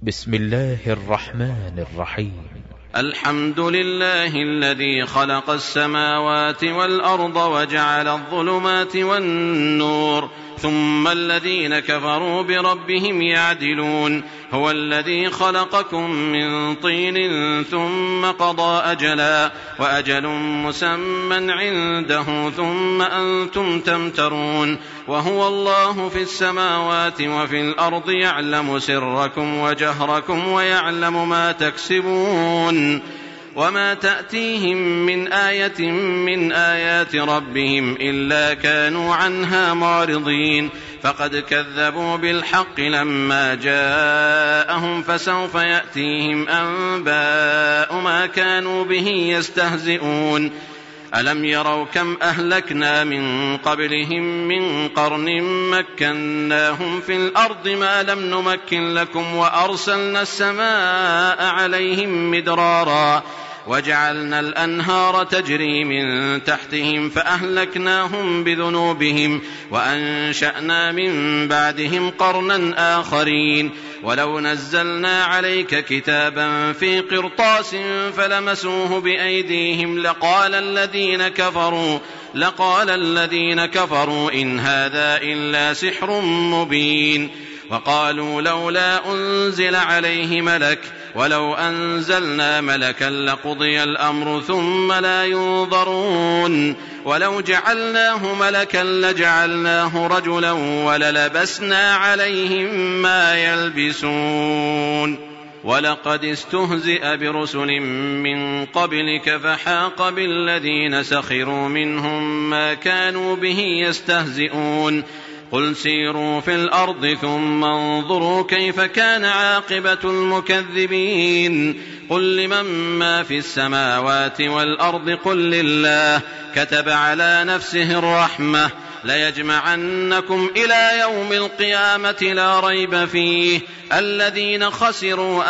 بسم الله الرحمن الرحيم. الحمد لله الذي خلق السماوات والأرض وجعل الظلمات والنور ثم الذين كفروا بربهم يعدلون. هو الذي خلقكم من طين ثم قضى أجلا وأجل مسمى عنده ثم أنتم تمترون. وهو الله في السماوات وفي الأرض يعلم سركم وجهركم ويعلم ما تكسبون. وما تأتيهم من آية من آيات ربهم إلا كانوا عنها معرضين. فقد كذبوا بالحق لما جاءهم فسوف يأتيهم أنباء ما كانوا به يستهزئون. ألم يروا كم أهلكنا من قبلهم من قرن مكناهم في الأرض ما لم نمكن لكم وأرسلنا السماء عليهم مدرارا وجعلنا الأنهار تجري من تحتهم فأهلكناهم بذنوبهم وأنشأنا من بعدهم قرنا آخرين. ولو نزلنا عليك كتابا في قرطاس فلمسوه بأيديهم لقال الذين كفروا إن هذا إلا سحر مبين. وقالوا لولا أنزل عليه ملك ولو أنزلنا ملكا لقضي الأمر ثم لا ينظرون. ولو جعلناه ملكا لجعلناه رجلا وللبسنا عليهم ما يلبسون. ولقد استهزئ برسل من قبلك فحاق بالذين سخروا منهم ما كانوا به يستهزئون. قل سيروا في الأرض ثم انظروا كيف كان عاقبة المكذبين. قل لمن ما في السماوات والأرض قل لله كتب على نفسه الرحمة ليجمعنكم إلى يوم القيامة لا ريب فيه. الذين خسروا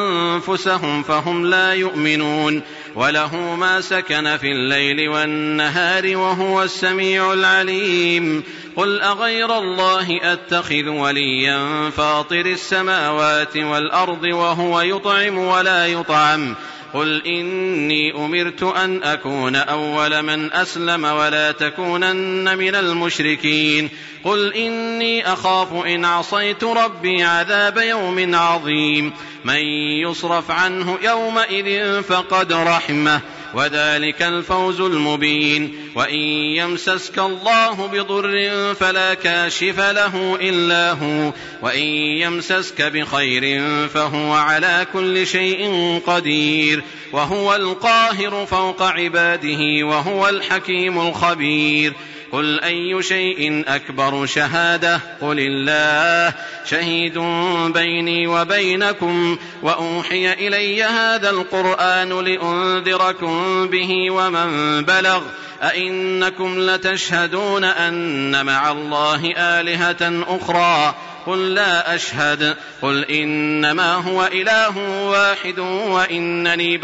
أنفسهم فهم لا يؤمنون. وله ما سكن في الليل والنهار وهو السميع العليم. قل أغير الله أتخذ وليا فاطر السماوات والأرض وهو يطعم ولا يطعم. قل إني أمرت أن أكون أول من أسلم ولا تكونن من المشركين. قل إني أخاف إن عصيت ربي عذاب يوم عظيم. من يصرف عنه يومئذ فقد رحمه وذلك الفوز المبين. وإن يمسسك الله بضر فلا كاشف له إلا هو وإن يمسسك بخير فهو على كل شيء قدير. وهو القاهر فوق عباده وهو الحكيم الخبير. قل أي شيء أكبر شهادة قل الله شهيد بيني وبينكم وأوحي إلي هذا القرآن لأنذركم به ومن بلغ. أئنكم لتشهدون أن مع الله آلهة أخرى قل لا أشهد. قل إنما هو إله واحد وإنني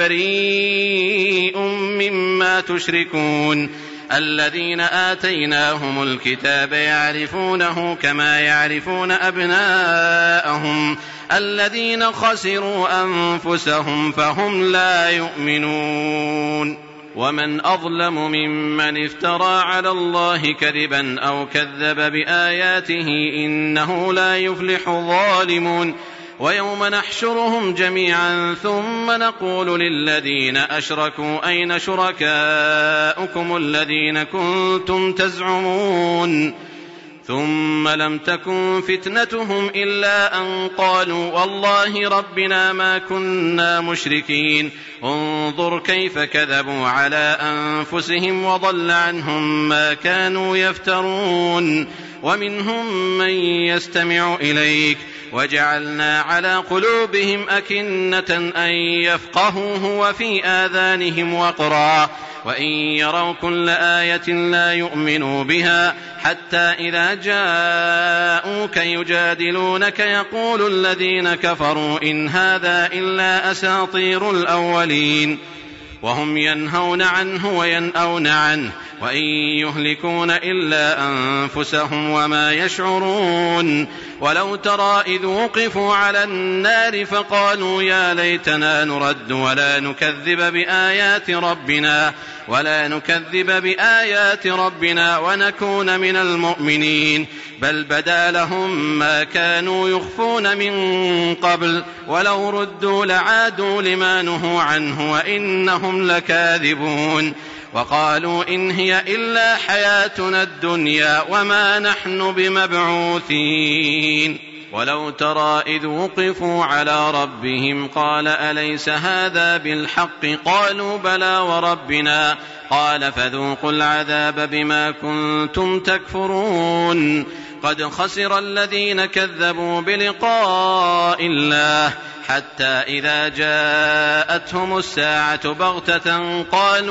بريء مما تشركون. الذين آتيناهم الكتاب يعرفونه كما يعرفون أبناءهم الذين خسروا أنفسهم فهم لا يؤمنون. ومن أظلم ممن افترى على الله كذبا أو كذب بآياته إنه لا يفلح الظالمون. ويوم نحشرهم جميعا ثم نقول للذين أشركوا أين شركاؤكم الذين كنتم تزعمون. ثم لم تكن فتنتهم إلا أن قالوا والله ربنا ما كنا مشركين. انظر كيف كذبوا على أنفسهم وضل عنهم ما كانوا يفترون. ومنهم من يستمع إليك وجعلنا على قلوبهم أكنة أن يفقهوه وفي آذانهم وقرا وإن يروا كل آية لا يؤمنوا بها حتى إذا جاءوك يجادلونك يقول الذين كفروا إن هذا إلا أساطير الأولين. وهم ينهون عنه وينأون عنه وإن يهلكون إلا أنفسهم وما يشعرون. ولو ترى إذ وقفوا على النار فقالوا يا ليتنا نرد ولا نكذب بآيات ربنا ونكون من المؤمنين، بل بدا لهم ما كانوا يخفون من قبل، ولو ردوا لعادوا لما نهوا عنه وإنهم لكاذبون. وقالوا إن هي إلا حياتنا الدنيا وما نحن بمبعوثين. ولو ترى إذ وقفوا على ربهم قال أليس هذا بالحق؟ قالوا بلى وربنا. قال فذوقوا العذاب بما كنتم تكفرون. قد خسر الذين كذبوا بلقاء الله حتى إذا جاءتهم الساعة بغتة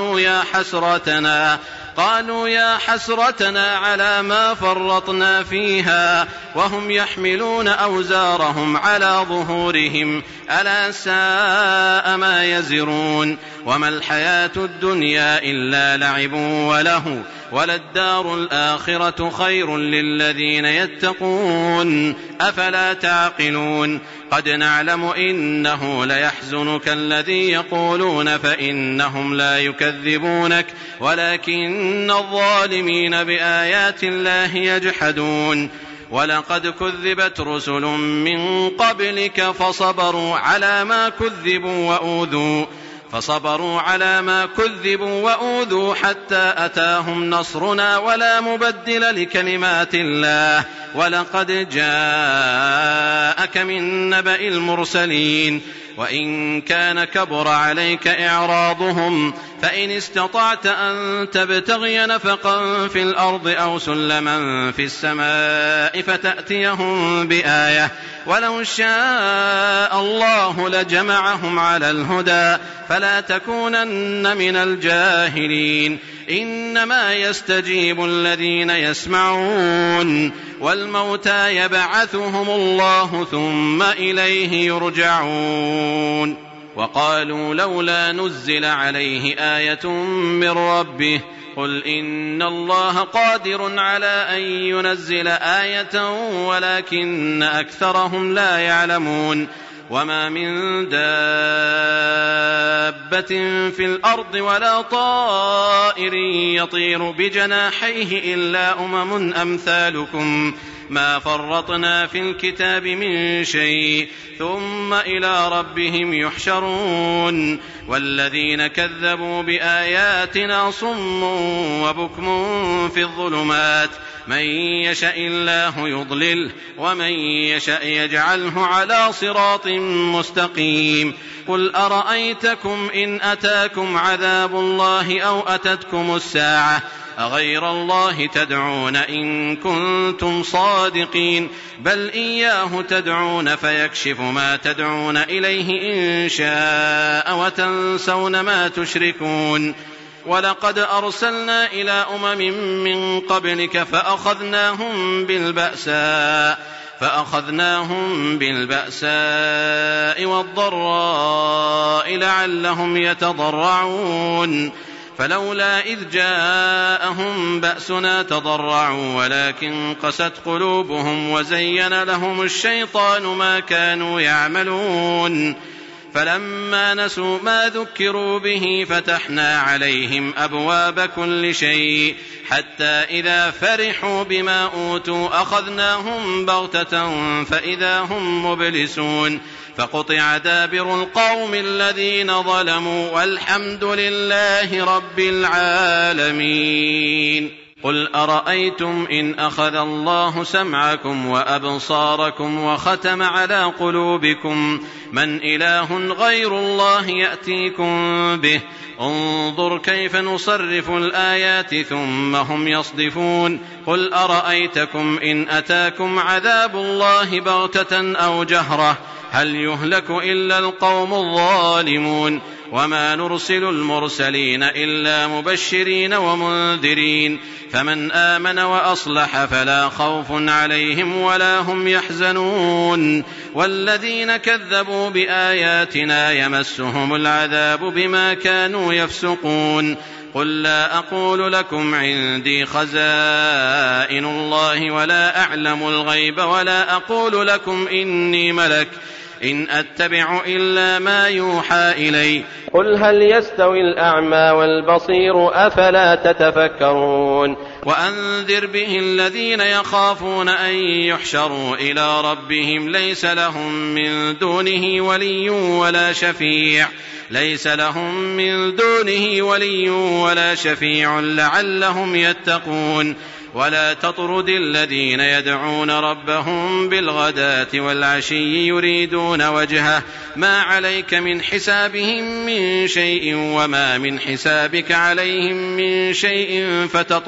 قالوا يا حسرتنا على ما فرطنا فيها وهم يحملون أوزارهم على ظهورهم ألا ساء ما يزرون. وما الحياة الدنيا إلا لعب وله وللدار الآخرة خير للذين يتقون أفلا تعقلون. قد نعلم إنه ليحزنك الذي يقولون فإنهم لا يكذبونك ولكن الظالمين بآيات الله يجحدون. ولقد كذبت رسل من قبلك فصبروا على ما كذبوا وأوذوا حتى أتاهم نصرنا ولا مبدل لكلمات الله. ولقد جاءك من نبأ المرسلين. وإن كان كبر عليك إعراضهم فإن استطعت أن تبتغي نفقا في الأرض أو سلما في السماء فتأتيهم بآية ولو شاء الله لجمعهم على الهدى فلا تكونن من الجاهلين. إنما يستجيب الذين يسمعون والموتى يبعثهم الله ثم إليه يرجعون. وقالوا لولا نزل عليه آية من ربه قل إن الله قادر على أن ينزل آية ولكن أكثرهم لا يعلمون. وما من دابة في الأرض ولا طائر يطير بجناحيه إلا أمم أمثالكم ما فرطنا في الكتاب من شيء ثم إلى ربهم يحشرون. والذين كذبوا بآياتنا صم وبكم في الظلمات من يشاء الله يضلله ومن يشاء يجعله على صراط مستقيم. قل أرأيتكم إن أتاكم عذاب الله أو أتتكم الساعة أغير الله تدعون إن كنتم صادقين بل إياه تدعون فيكشف ما تدعون إليه إن شاء وتنسون ما تشركون. ولقد أرسلنا إلى أمم من قبلك فأخذناهم بالبأساء والضراء لعلهم يتضرعون فلولا إذ جاءهم بأسنا تضرعوا ولكن قست قلوبهم وزين لهم الشيطان ما كانوا يعملون. فلما نسوا ما ذكروا به فتحنا عليهم أبواب كل شيء حتى إذا فرحوا بما أوتوا أخذناهم بغتة فإذا هم مبلسون. فقطع دابر القوم الذين ظلموا والحمد لله رب العالمين. قل أرأيتم إن أخذ الله سمعكم وأبصاركم وختم على قلوبكم من إله غير الله يأتيكم به انظر كيف نصرف الآيات ثم هم يصدفون. قل أرأيتكم إن أتاكم عذاب الله بغتة أو جهرة هل يهلك إلا القوم الظالمون. وما نرسل المرسلين إلا مبشرين ومنذرين فمن آمن وأصلح فلا خوف عليهم ولا هم يحزنون. والذين كذبوا بآياتنا يمسهم العذاب بما كانوا يفسقون. قل لا أقول لكم عندي خزائن الله ولا أعلم الغيب ولا أقول لكم إني ملك إن أتبع إلا ما يوحى إلي قل هل يستوي الأعمى والبصير أفلا تتفكرون وأنذر به الذين يخافون أن يحشروا إلى ربهم ليس لهم من دونه ولي ولا شفيع لعلهم يتقون ولا تطرد الذين يدعون ربهم بالغداة والعشي يريدون وجهه ما عليك من حسابهم من شيء وما من حسابك عليهم من شيء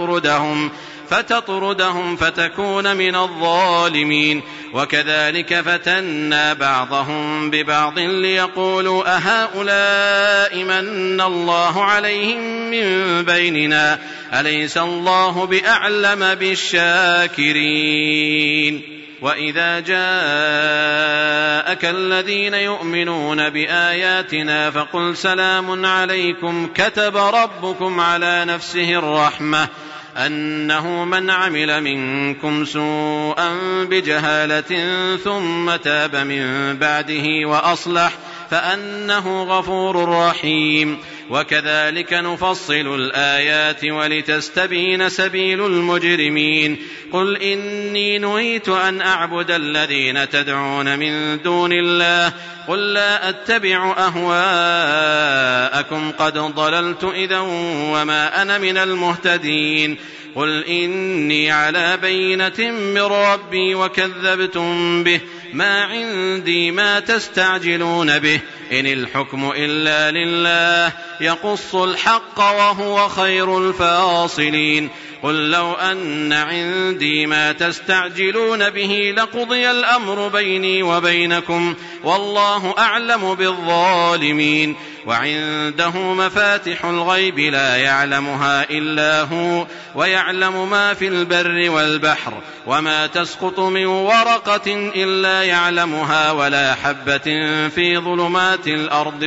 فتطردهم فتكون من الظالمين وكذلك فتنا بعضهم ببعض ليقولوا أهؤلاء من الله عليهم من بيننا أليس الله بأعلم بالشاكرين وإذا جاءك الذين يؤمنون بآياتنا فقل سلام عليكم كتب ربكم على نفسه الرحمة أنه من عمل منكم سوءا بجهالة ثم تاب من بعده وأصلح فأنه غفور رحيم وكذلك نفصل الآيات ولتستبين سبيل المجرمين قل إني نهيت أن أعبد الذين تدعون من دون الله قل لا أتبع أهواءكم قد ضللت إذا وما أنا من المهتدين قل إني على بينة من ربي وكذبتم به ما عندي ما تستعجلون به إن الحكم إلا لله يقص الحق وهو خير الفاصلين قل لو أن عندي ما تستعجلون به لقضي الأمر بيني وبينكم والله أعلم بالظالمين وعنده مفاتح الغيب لا يعلمها إلا هو ويعلم ما في البر والبحر وما تسقط من ورقة إلا يعلمها ولا حبة في ظلمات الأرض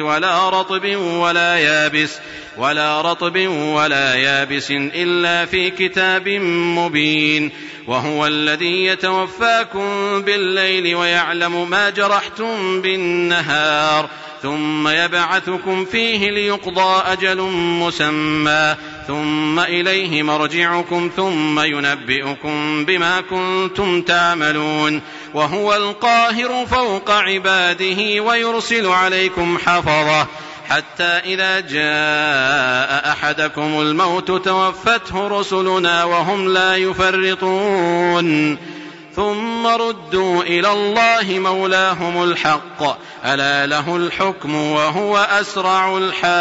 ولا رطب ولا يابس إلا في كتاب مبين وهو الذي يتوفاكم بالليل ويعلم ما جرحتم بالنهار ثم يبعثكم فيه ليقضى أجل مسمى ثم إليه مرجعكم ثم ينبئكم بما كنتم تعملون وهو القاهر فوق عباده ويرسل عليكم حفظة حتى إذا جاء أحدكم الموت توفته رسلنا وهم لا يفرطون ثم ردوا إلى الله مولاهم الحق ألا له الحكم وهو أسرع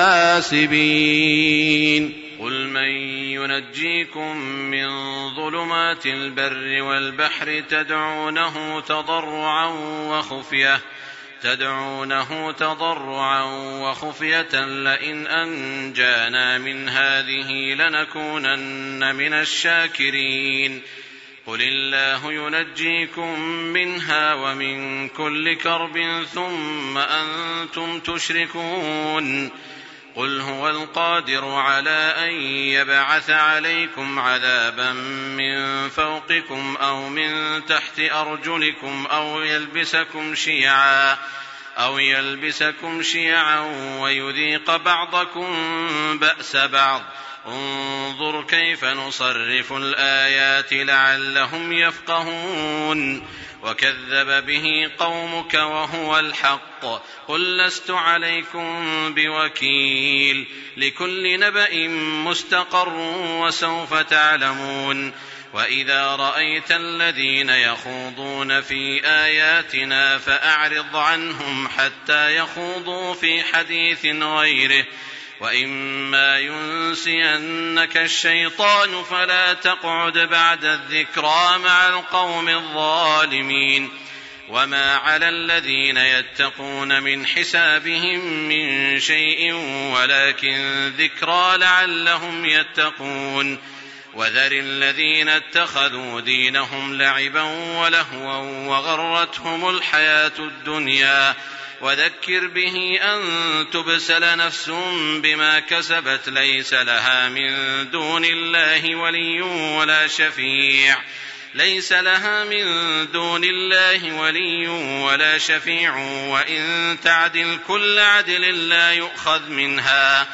الحاسبين قل من ينجيكم من ظلمات البر والبحر تدعونه تضرعا وخفية لئن أنجانا من هذه لنكونن من الشاكرين قل الله ينجيكم منها ومن كل كرب ثم أنتم تشركون قل هو القادر على أن يبعث عليكم عذابا من فوقكم أو من تحت أرجلكم أو يلبسكم شيعا ويذيق بعضكم بأس بعض انظر كيف نصرف الآيات لعلهم يفقهون وكذب به قومك وهو الحق قل لست عليكم بوكيل لكل نبأ مستقر وسوف تعلمون وإذا رأيت الذين يخوضون في آياتنا فأعرض عنهم حتى يخوضوا في حديث غيره وإما ينسينك الشيطان فلا تقعد بعد الذكرى مع القوم الظالمين وما على الذين يتقون من حسابهم من شيء ولكن ذكرى لعلهم يتقون وذر الذين اتخذوا دينهم لعبا ولهوا وغرتهم الحياة الدنيا وذكر به أن تبسل نفس بما كسبت ليس لها من دون الله ولي ولا شفيع وإن تعدل كل عدل لا يؤخذ منها.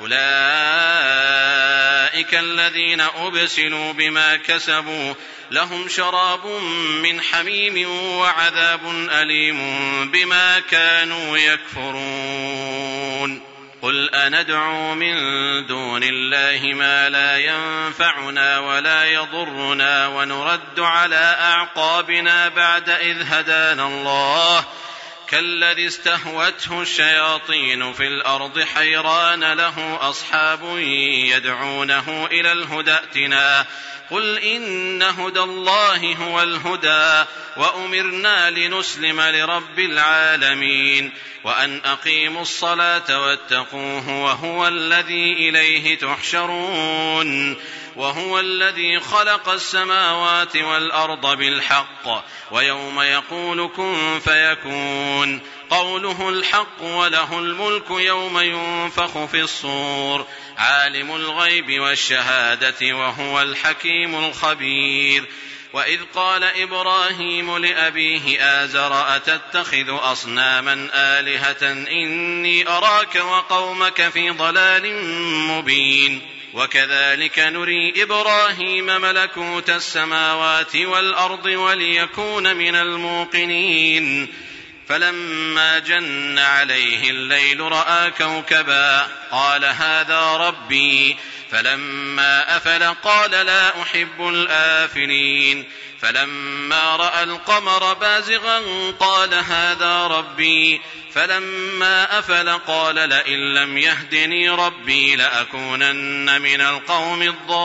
أولئك الذين أبسلوا بما كسبوا لهم شراب من حميم وعذاب أليم بما كانوا يكفرون. قل أندعو من دون الله ما لا ينفعنا ولا يضرنا ونرد على أعقابنا بعد إذ هدانا الله كالذي استهوته الشياطين في الأرض حيران له أصحاب يدعونه إلى الهدى ائتنا قل إن هدى الله هو الهدى وأمرنا لنسلم لرب العالمين وأن أقيموا الصلاة واتقوه وهو الذي إليه تحشرون وهو الذي خلق السماوات والأرض بالحق ويوم يقول كن فيكون قوله الحق وله الملك يوم ينفخ في الصور عالم الغيب والشهادة وهو الحكيم الخبير. وإذ قال إبراهيم لأبيه آزر أتتخذ أصناما آلهة إني أراك وقومك في ضلال مبين. وكذلك نري إبراهيم ملكوت السماوات والأرض وليكون من الموقنين. فلما جن عليه الليل رأى كوكبا قال هذا ربي فلما أفل قال لا أحب الآفلين. فلما رأى القمر بازغا قال هذا ربي فلما أفل قال لئن لم يهدني ربي لأكونن من القوم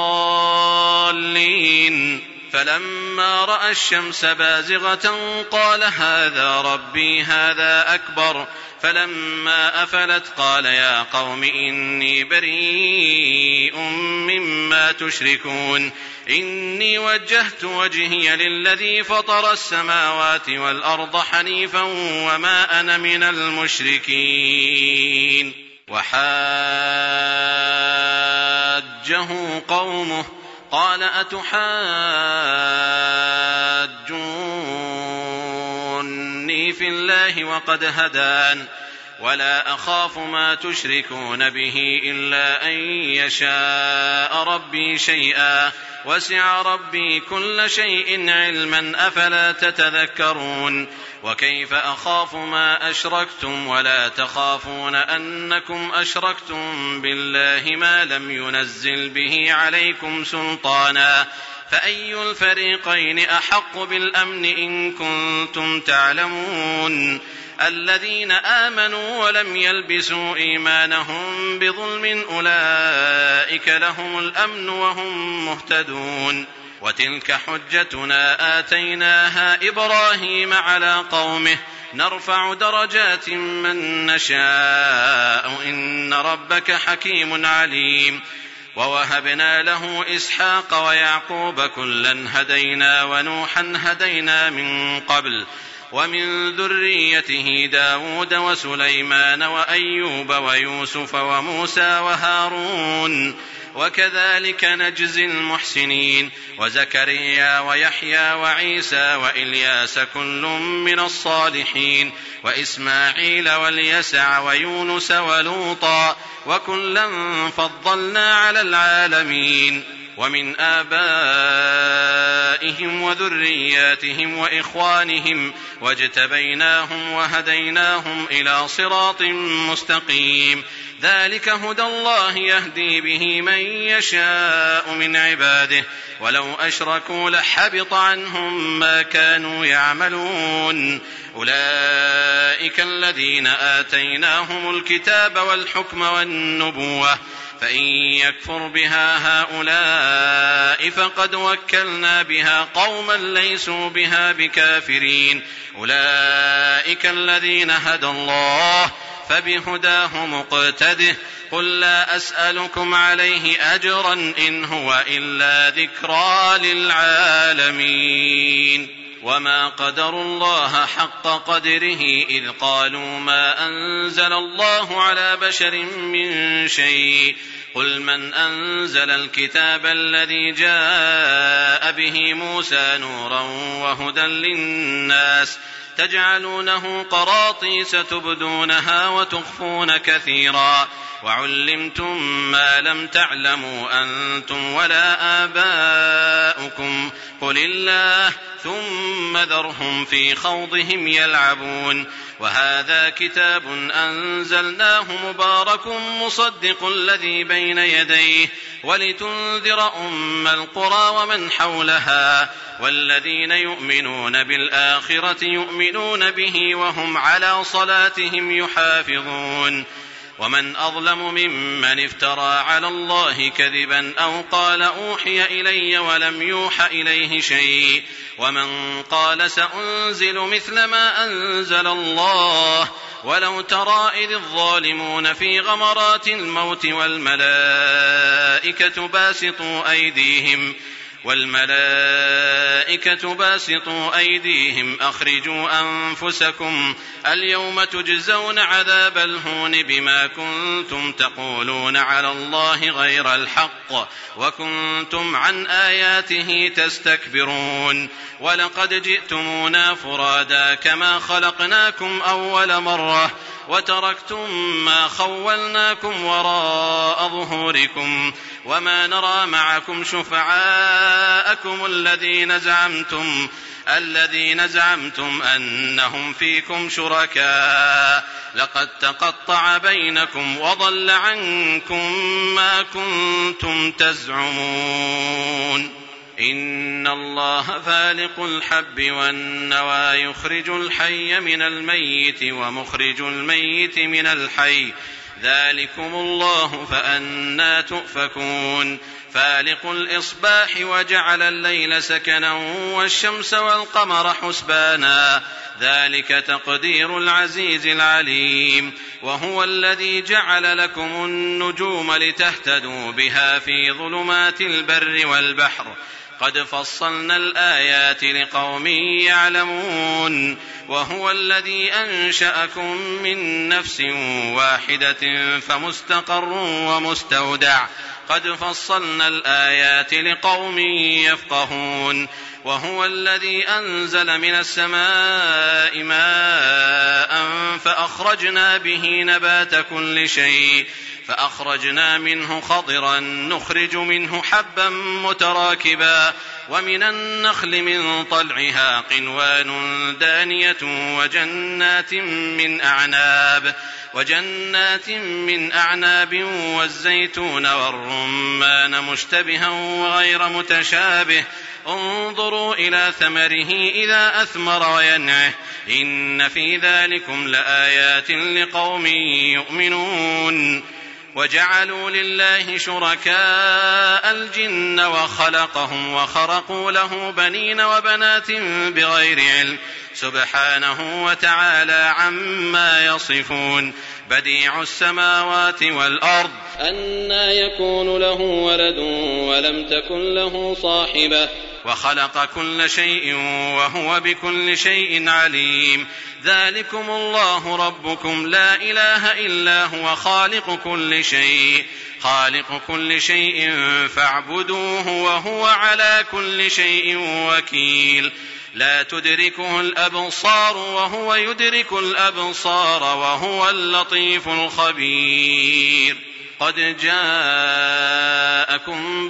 الضالين. فلما رأى الشمس بازغة قال هذا ربي هذا أكبر فلما أفلت قال يا قوم إني بريء مما تشركون إني وجهت وجهي للذي فطر السماوات والأرض حنيفا وما أنا من المشركين. وحاجه قومه قال أتحاجوني في الله وقد هدان ولا أخاف ما تشركون به إلا أن يشاء ربي شيئا وسع ربي كل شيء علما أفلا تتذكرون. وكيف أخاف ما أشركتم ولا تخافون أنكم أشركتم بالله ما لم ينزل به عليكم سلطانا فأي الفريقين أحق بالأمن إن كنتم تعلمون. الذين آمنوا ولم يلبسوا إيمانهم بظلم أولئك لهم الأمن وهم مهتدون. وتلك حجتنا آتيناها إبراهيم على قومه نرفع درجات من نشاء إن ربك حكيم عليم. ووهبنا له إسحاق ويعقوب كلا هدينا ونوحا هدينا من قبل ومن ذريته داود وسليمان وأيوب ويوسف وموسى وهارون وكذلك نجزي المحسنين. وزكريا ويحيى وعيسى وإلياس كل من الصالحين وإسماعيل واليسع ويونس ولوطا وكلا فضلنا على العالمين. ومن آبائهم وذرياتهم وإخوانهم واجتبيناهم وهديناهم إلى صراط مستقيم. ذلك هدى الله يهدي به من يشاء من عباده ولو أشركوا لحبط عنهم ما كانوا يعملون. أولئك الذين آتيناهم الكتاب والحكم والنبوة فإن يكفر بها هؤلاء فقد وكلنا بها قوما ليسوا بها بكافرين. أولئك الذين هدى الله فبهداه مقتده قل لا أسألكم عليه أجرا إن هو إلا ذكرى للعالمين. وما قدروا الله حق قدره إذ قالوا ما أنزل الله على بشر من شيء قل من أنزل الكتاب الذي جاء به موسى نورا وهدى للناس تجعلونه قراطيس تبدونها وتخفون كثيرا وعلمتم ما لم تعلموا أنتم ولا آباؤكم قل الله ثم ذرهم في خوضهم يلعبون وهذا كتاب أنزلناه مبارك مصدق الذي بين يديه ولتنذر أم القرى ومن حولها والذين يؤمنون بالآخرة يؤمنون به وهم على صلاتهم يحافظون ومن أظلم ممن افترى على الله كذبا أو قال أوحي إلي ولم يوح إليه شيء ومن قال سأنزل مثل ما أنزل الله ولو ترى إذ الظالمون في غمرات الموت والملائكة باسطوا أيديهم أخرجوا أنفسكم اليوم تجزون عذاب الهون بما كنتم تقولون على الله غير الحق وكنتم عن آياته تستكبرون ولقد جئتمونا فرادا كما خلقناكم أول مرة وتركتم ما خولناكم وراء ظهوركم وما نرى معكم شفعاءكم الذين زعمتم أنهم فيكم شركاء لقد تقطع بينكم وضل عنكم ما كنتم تزعمون إن الله فالق الحب والنوى يخرج الحي من الميت ومخرج الميت من الحي ذلكم الله فأنى تؤفكون فالق الإصباح وجعل الليل سكنا والشمس والقمر حسبانا ذلك تقدير العزيز العليم وهو الذي جعل لكم النجوم لتهتدوا بها في ظلمات البر والبحر قد فصلنا الآيات لقوم يعلمون وهو الذي أنشأكم من نفس واحدة فمستقر ومستودع قد فصلنا الآيات لقوم يفقهون وهو الذي أنزل من السماء ماء فأخرجنا به نبات كل شيء فأخرجنا منه خضرا نخرج منه حبا متراكبا ومن النخل من طلعها قنوان دانية وجنات من أعناب والزيتون والرمان مشتبها وغير متشابه انظروا إلى ثمره إذا أثمر وينعه إن في ذلكم لآيات لقوم يؤمنون وجعلوا لله شركاء الجن وخلقهم وخرقوا له بنين وبنات بغير علم سبحانه وتعالى عما يصفون بديع السماوات والأرض أنى يكون له ولد ولم تكن له صاحبة وخلق كل شيء وهو بكل شيء عليم ذلكم الله ربكم لا إله إلا هو خالق كل شيء فاعبدوه وهو على كل شيء وكيل لا تدركه الأبصار وهو يدرك الأبصار وهو اللطيف الخبير قد جاءكم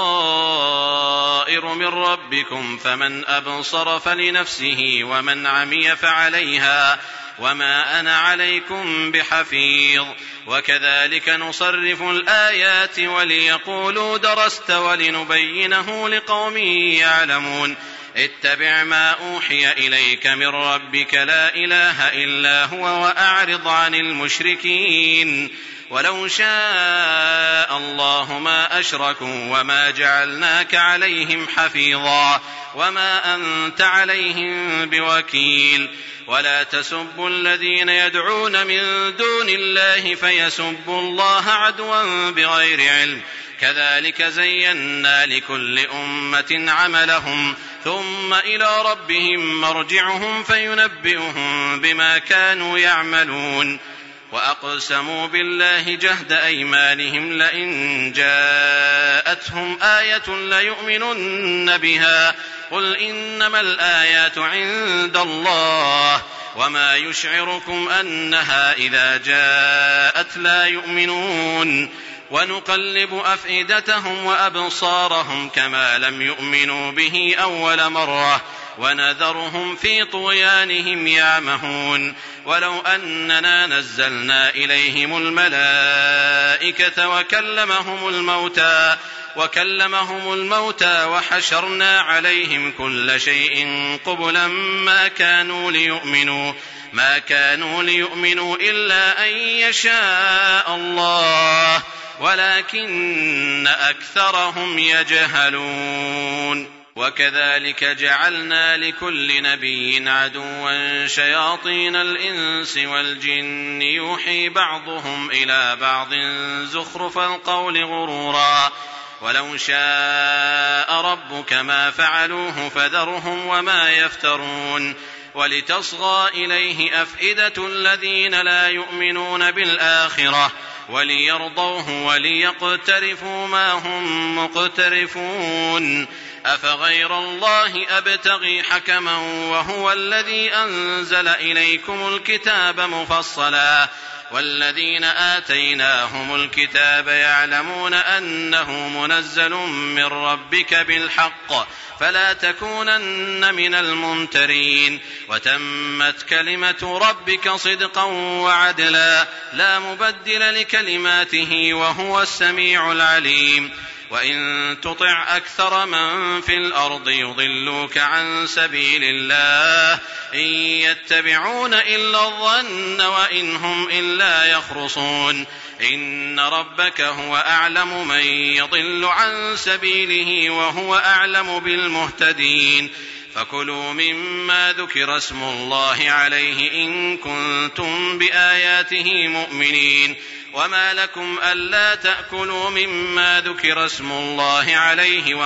بصائر من ربكم فمن أبصر فلنفسه ومن عمي فعليها وما أنا عليكم بحفيظ وكذلك نصرف الآيات وليقولوا درست ولنبينه لقوم يعلمون اتبع ما أوحي إليك من ربك لا إله إلا هو وأعرض عن المشركين ولو شاء الله ما أشركوا وما جعلناك عليهم حفيظا وما أنت عليهم بوكيل ولا تسبوا الذين يدعون من دون الله فيسبوا الله عدوا بغير علم كذلك زينا لكل أمة عملهم ثم إلى ربهم مرجعهم فينبئهم بما كانوا يعملون. وأقسموا بالله جهد أيمانهم لئن جاءتهم آية ليؤمنن بها قل إنما الآيات عند الله وما يشعركم أنها إذا جاءت لا يؤمنون. ونقلب أفئدتهم وأبصارهم كما لم يؤمنوا به أول مرة ونذرهم في طغيانهم يعمهون. ولو أننا نزلنا إليهم الملائكة وكلمهم الموتى وحشرنا عليهم كل شيء قبلا ما كانوا ليؤمنوا إلا أن يشاء الله ولكن أكثرهم يجهلون. وكذلك جعلنا لكل نبي عدوا شياطين الإنس والجن يوحي بعضهم إلى بعض زخرف القول غرورا ولو شاء ربك ما فعلوه فذرهم وما يفترون. ولتصغى إليه أفئدة الذين لا يؤمنون بالآخرة وليرضوه وليقترفوا ما هم مقترفون. أفغير الله أبتغي حكما وهو الذي أنزل إليكم الكتاب مفصلا والذين آتيناهم الكتاب يعلمون أنه منزل من ربك بالحق فلا تكونن من الممترين. وتمت كلمة ربك صدقا وعدلا لا مبدل لكلماته وهو السميع العليم. وإن تطع أكثر من في الأرض يضلوك عن سبيل الله إن يتبعون إلا الظن وإن هم إلا يخرصون. إن ربك هو أعلم من يضل عن سبيله وهو أعلم بالمهتدين. فكلوا مما ذكر اسم الله عليه إن كنتم بآياته مؤمنين. وما لكم ألا تأكلوا مما ذكر اسم الله عليه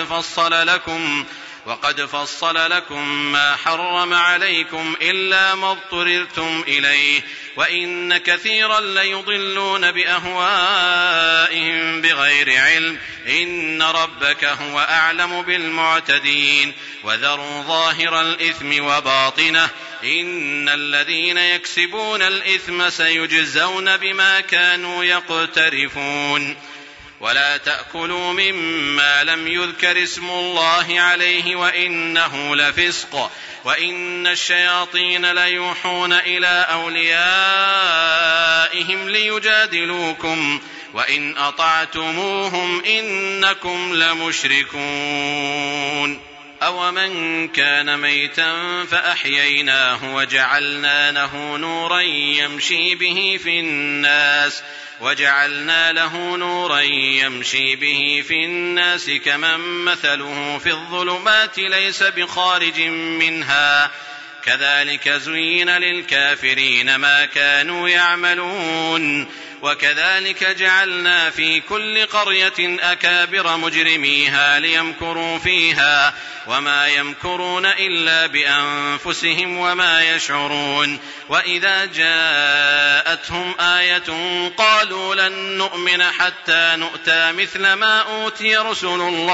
وقد فصل لكم ما حرم عليكم إلا ما اضطررتم إليه وإن كثيرا ليضلون بأهوائهم بغير علم إن ربك هو أعلم بالمعتدين. وذروا ظاهر الإثم وباطنه إن الذين يكسبون الإثم سيجزون بما كانوا يقترفون. ولا تأكلوا مما لم يذكر اسم الله عليه وإنه لفسق وإن الشياطين ليوحون إلى أوليائهم ليجادلوكم وإن أطعتموهم إنكم لمشركون. أومن كان ميتا فأحييناه وجعلنا له نورا يمشي به في الناس كمن مثله في الظلمات ليس بخارج منها كذلك زين للكافرين ما كانوا يعملون. وكذلك جعلنا في كل قرية أكابر مجرميها ليمكروا فيها وما يمكرون إلا بأنفسهم وما يشعرون. وإذا جاءتهم آية قالوا لن نؤمن حتى نؤتى مثل ما أوتي رسل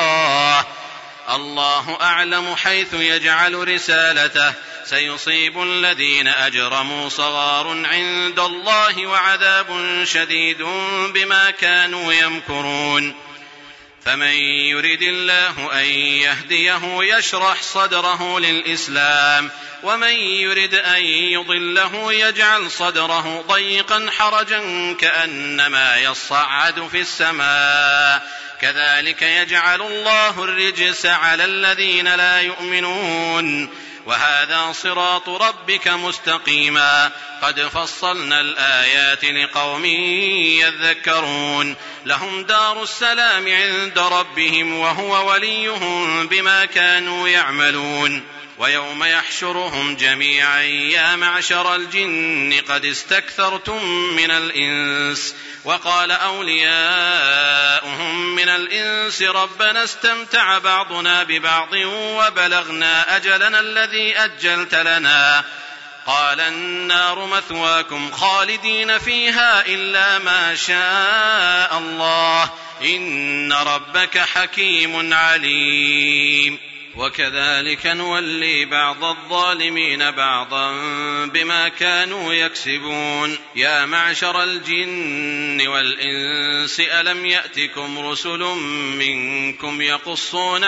الله أعلم حيث يجعل رسالته سيصيب الذين أجرموا صغار عند الله وعذاب شديد بما كانوا يمكرون. فمن يرد الله أن يهديه يشرح صدره للإسلام ومن يرد أن يضله يجعل صدره ضيقا حرجا كأنما يصعد في السماء كذلك يجعل الله الرجس على الذين لا يؤمنون. وهذا صراط ربك مستقيما قد فصلنا الآيات لقوم يذكرون. لهم دار السلام عند ربهم وهو وليهم بما كانوا يعملون. ويوم يحشرهم جميعا يا معشر الجن قد استكثرتم من الإنس وقال أولياؤهم من الإنس ربنا استمتع بعضنا ببعض وبلغنا أجلنا الذي أجلت لنا قال النار مثواكم خالدين فيها إلا ما شاء الله إن ربك حكيم عليم. وكذلك نولي بعض الظالمين بعضا بما كانوا يكسبون. يا معشر الجن والإنس ألم يأتكم رسل منكم يقصون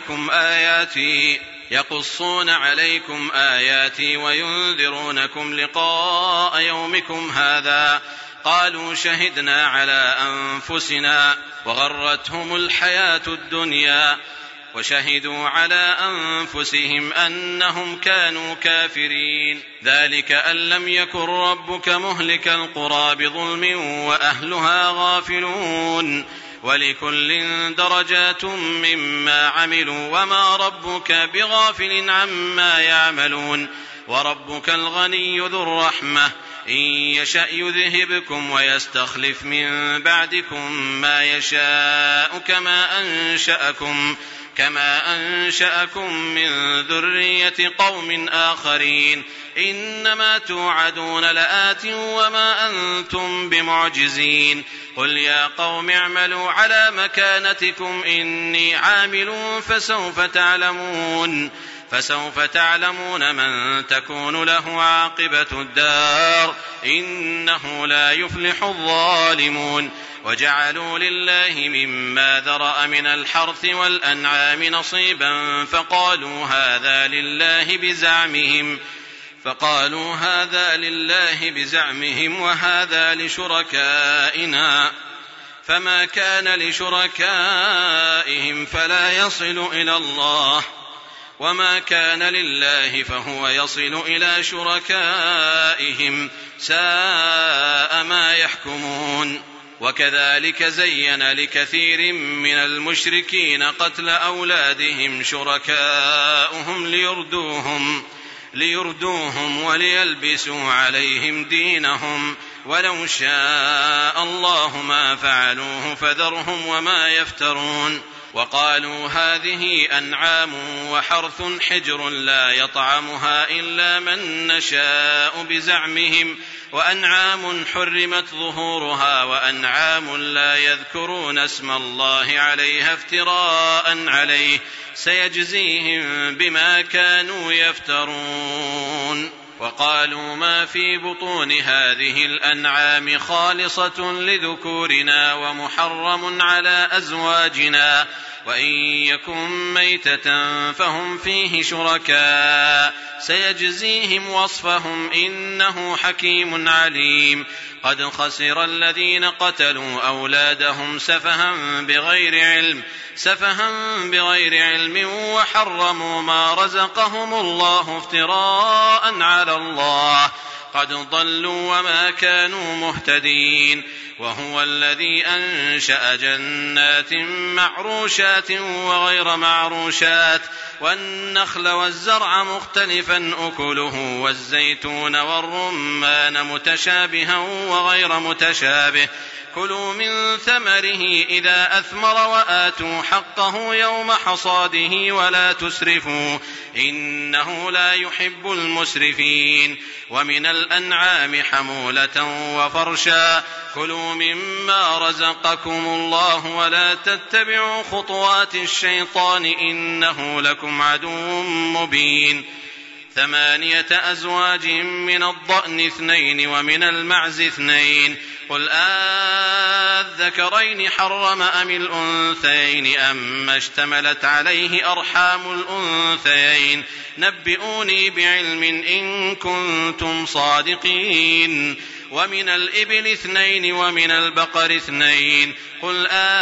عليكم آياتي وينذرونكم لقاء يومكم هذا قالوا شهدنا على أنفسنا وغرتهم الحياة الدنيا وشهدوا على أنفسهم أنهم كانوا كافرين. ذلك أن لم يكن ربك مهلك القرى بظلم وأهلها غافلون ولكل درجات مما عملوا وما ربك بغافل عما يعملون وربك الغني ذو الرحمة إن يشأ يذهبكم ويستخلف من بعدكم ما يشاء كما أنشأكم من ذرية قوم آخرين إنما توعدون لآت وما أنتم بمعجزين. قل يا قوم اعملوا على مكانتكم إني عامل فسوف تعلمون من تكون له عاقبة الدار إنه لا يفلح الظالمون. وجعلوا لله مما ذرأ من الحرث والأنعام نصيبا فقالوا هذا لله بزعمهم وهذا لشركائنا فما كان لشركائهم فلا يصل إلى الله وما كان لله فهو يصل إلى شركائهم ساء ما يحكمون. وكذلك زين لكثير من المشركين قتل أولادهم شركاؤهم ليردوهم وليلبسوا عليهم دينهم ولو شاء الله ما فعلوه فذرهم وما يفترون. وقالوا هذه أنعام وحرث حجر لا يطعمها إلا من نشاء بزعمهم وأنعام حرمت ظهورها وأنعام لا يذكرون اسم الله عليها افتراء عليه سيجزيهم بما كانوا يفترون. وقالوا ما في بطون هذه الأنعام خالصة لذكورنا ومحرم على أزواجنا وإن يكن ميتة فهم فيه شركاء سيجزيهم وصفهم إنه حكيم عليم. قد خسر الذين قتلوا أولادهم سفها بغير علم وحرموا ما رزقهم الله افتراء على الله قد ضلوا وما كانوا مهتدين. وهو الذي أنشأ جنات معروشات وغير معروشات والنخل والزرع مختلفا أكله والزيتون والرمان متشابها وغير متشابه كلوا من ثمره إذا أثمر وآتوا حقه يوم حصاده ولا تسرفوا إنه لا يحب المسرفين. ومن الأنعام حمولة وفرشا كلوا مما رزقكم الله ولا تتبعوا خطوات الشيطان إنه لكم عدو مبين. 8 أزواج من الضأن 2 ومن المعز 2 قل أذكرين حرم أم الأنثيين أما اشتملت عليه أرحام الأنثيين نبئوني بعلم إن كنتم صادقين. ومن الإبل 2 ومن البقر 2 قل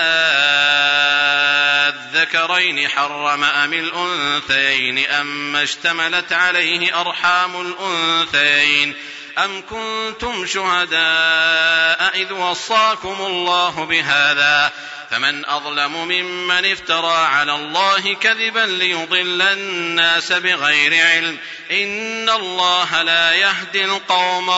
أذكرين حرم أم الأنثيين أما اشتملت عليه أرحام الأنثيين أم كنتم شهداء إذ وصاكم الله بهذا فمن أظلم ممن افترى على الله كذبا ليضل الناس بغير علم إن الله لا يهدي القوم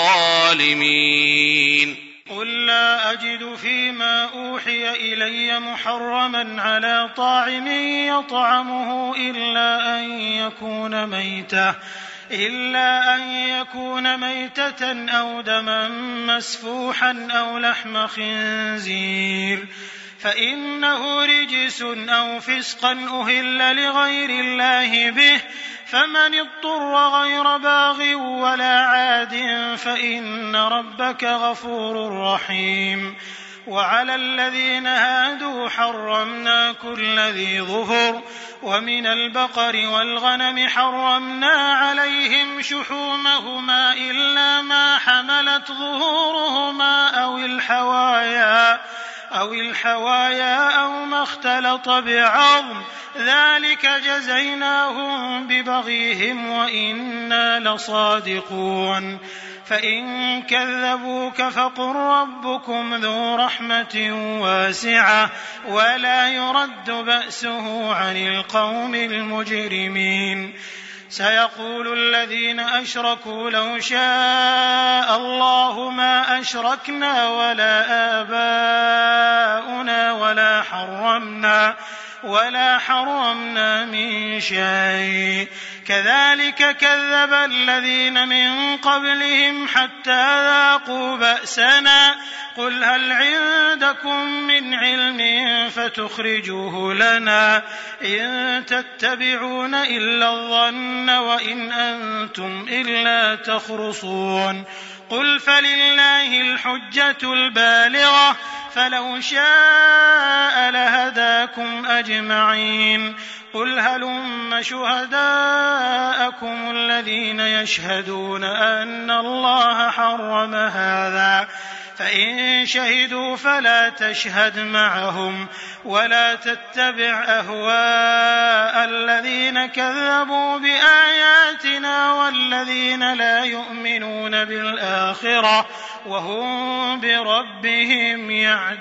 الظالمين. قل لا أجد فيما أوحي إلي محرما على طاعم يطعمه إلا أن يكون ميتة أو دما مسفوحا أو لحم خنزير فإنه رجس أو فسقا أهل لغير الله به فمن اضطر غير باغ ولا عاد فإن ربك غفور رحيم. وعلى الذين هادوا حرمنا كل ذي ظفر ومن البقر والغنم حرمنا عليهم شحومهما إلا ما حملت ظهورهما أو الحوايا أو ما اختلط بعظم ذلك جزيناهم ببغيهم وإنا لصادقون. فإن كذبوك فقل ربكم ذو رحمة واسعة ولا يرد بأسه عن القوم المجرمين. سيقول الذين أشركوا لو شاء الله ما أشركنا ولا آباؤنا ولا حرمنا من شيء كذلك كذب الذين من قبلهم حتى ذاقوا بأسنا قل هل عندكم من علم فتخرجوه لنا إن تتبعون إلا الظن وإن أنتم إلا تخرصون. قل فلله الحجة البالغة فلو شاء لهداكم أجمعين. قل هلم شهداءكم الذين يشهدون أن الله حرم هذا فإن شهدوا فلا تشهد معهم ولا تتبع أهواء الذين كذبوا بآياتنا والذين لا يؤمنون بالآخرة وهم بربهم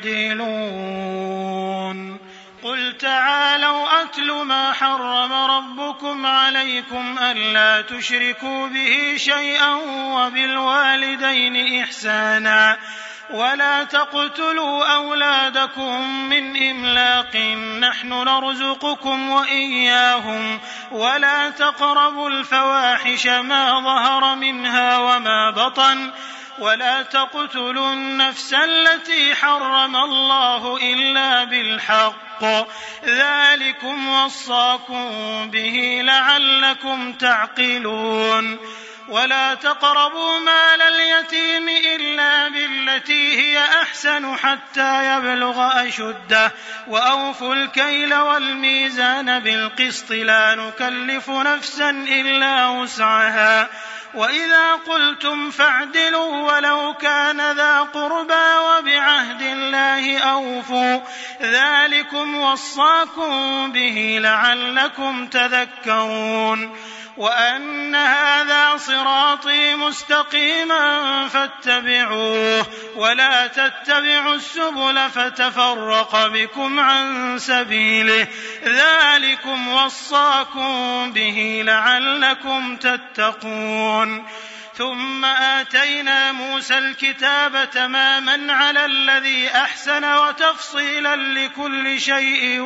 يعدلون. قل تعالوا أتل ما حرم ربكم عليكم ألا تشركوا به شيئا وبالوالدين إحسانا ولا تقتلوا أولادكم من إملاق نحن نرزقكم وإياهم ولا تقربوا الفواحش ما ظهر منها وما بطن ولا تقتلوا النفس التي حرم الله إلا بالحق ذلكم وصاكم به لعلكم تعقلون. ولا تقربوا مال اليتيم إلا بالتي هي أحسن حتى يبلغ أشده وأوفوا الكيل والميزان بالقسط لا نكلف نفسا إلا وسعها وإذا قلتم فاعدلوا ولو كان ذا قربى وبعهد الله أوفوا ذلكم وصاكم به لعلكم تذكرون. وأن هذا صراطي مستقيما فاتبعوه ولا تتبعوا السبل فتفرق بكم عن سبيله ذلكم وصاكم به لعلكم تتقون. ثم آتينا موسى الكتاب تماما على الذي أحسن وتفصيلا لكل شيء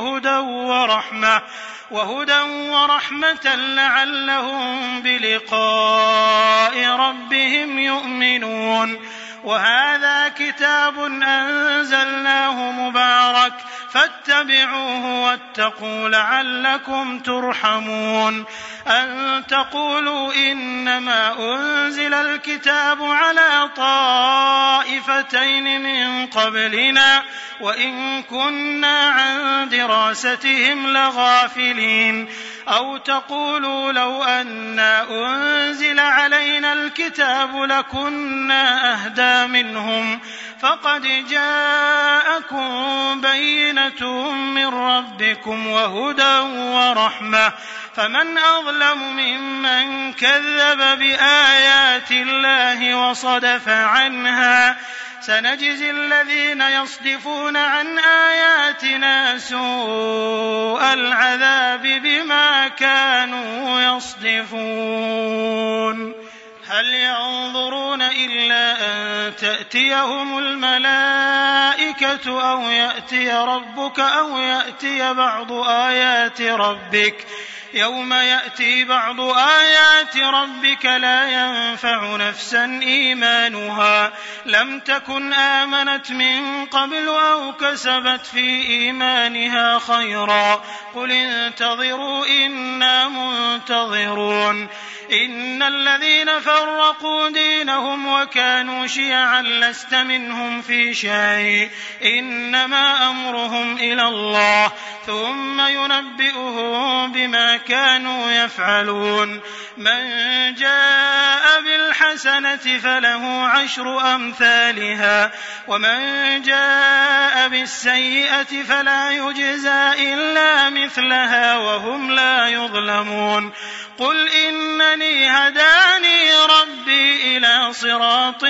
وهدى ورحمة لعلهم بلقاء ربهم يؤمنون. وهذا كتاب أنزلناه مبارك فاتبعوه واتقوا لعلكم ترحمون. أن تقولوا إنما أنزل الكتاب على طائفتين من قبلنا وإن كنا عن دراستهم لغافلين. أو تقولوا لو أنا أنزل علينا الكتاب لكنا أهدى منهم فقد جاءكم بينة من ربكم وهدى ورحمة فمن أظلم ممن كذب بآيات الله وصدف عنها سنجزي الذين يصدفون عن آياتنا سوء العذاب بما كانوا يصدفون هل ينظرون إلا أن تأتيهم الملائكة أو يأتي ربك أو يأتي بعض آيات ربك يوم يأتي بعض آيات ربك لا ينفع نفسا إيمانها لم تكن آمنت من قبل أو كسبت في إيمانها خيرا قل انتظروا إنا منتظرون إن الذين فرقوا دينهم وكانوا شيعا لست منهم في شيء إنما أمرهم إلى الله ثم ينبئهم بما كانوا يفعلون من جاء بالحسنة فله 10 أمثالها ومن جاء بالسيئة فلا يجزى إلا مثلها وهم لا يظلمون قل إنني هداني ربي إلى صراط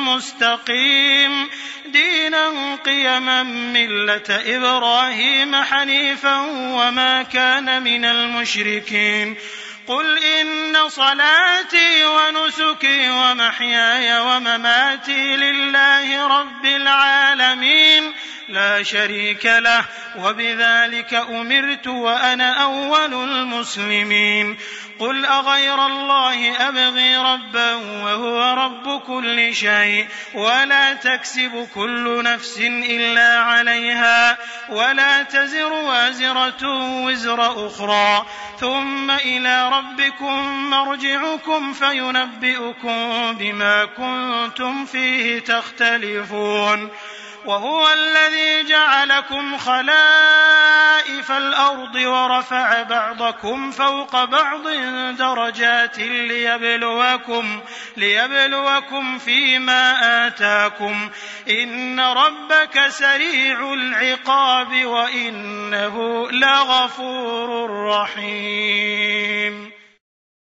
مستقيم دينا قيما ملة إبراهيم حنيفا وما كان من المشركين قل إن صلاتي ونسكي ومحياي ومماتي لله رب العالمين لا شريك له وبذلك أمرت وأنا أول المسلمين قل أغير الله أبغي ربا وهو رب كل شيء ولا تكسب كل نفس إلا عليها ولا تزر وازرة وزر أخرى ثم إلى ربكم مرجعكم فينبئكم بما كنتم فيه تختلفون وهو الذي جعلكم خلائف الأرض ورفع بعضكم فوق بعض درجات ليبلوكم فيما آتاكم إن ربك سريع العقاب وإنه لغفور رحيم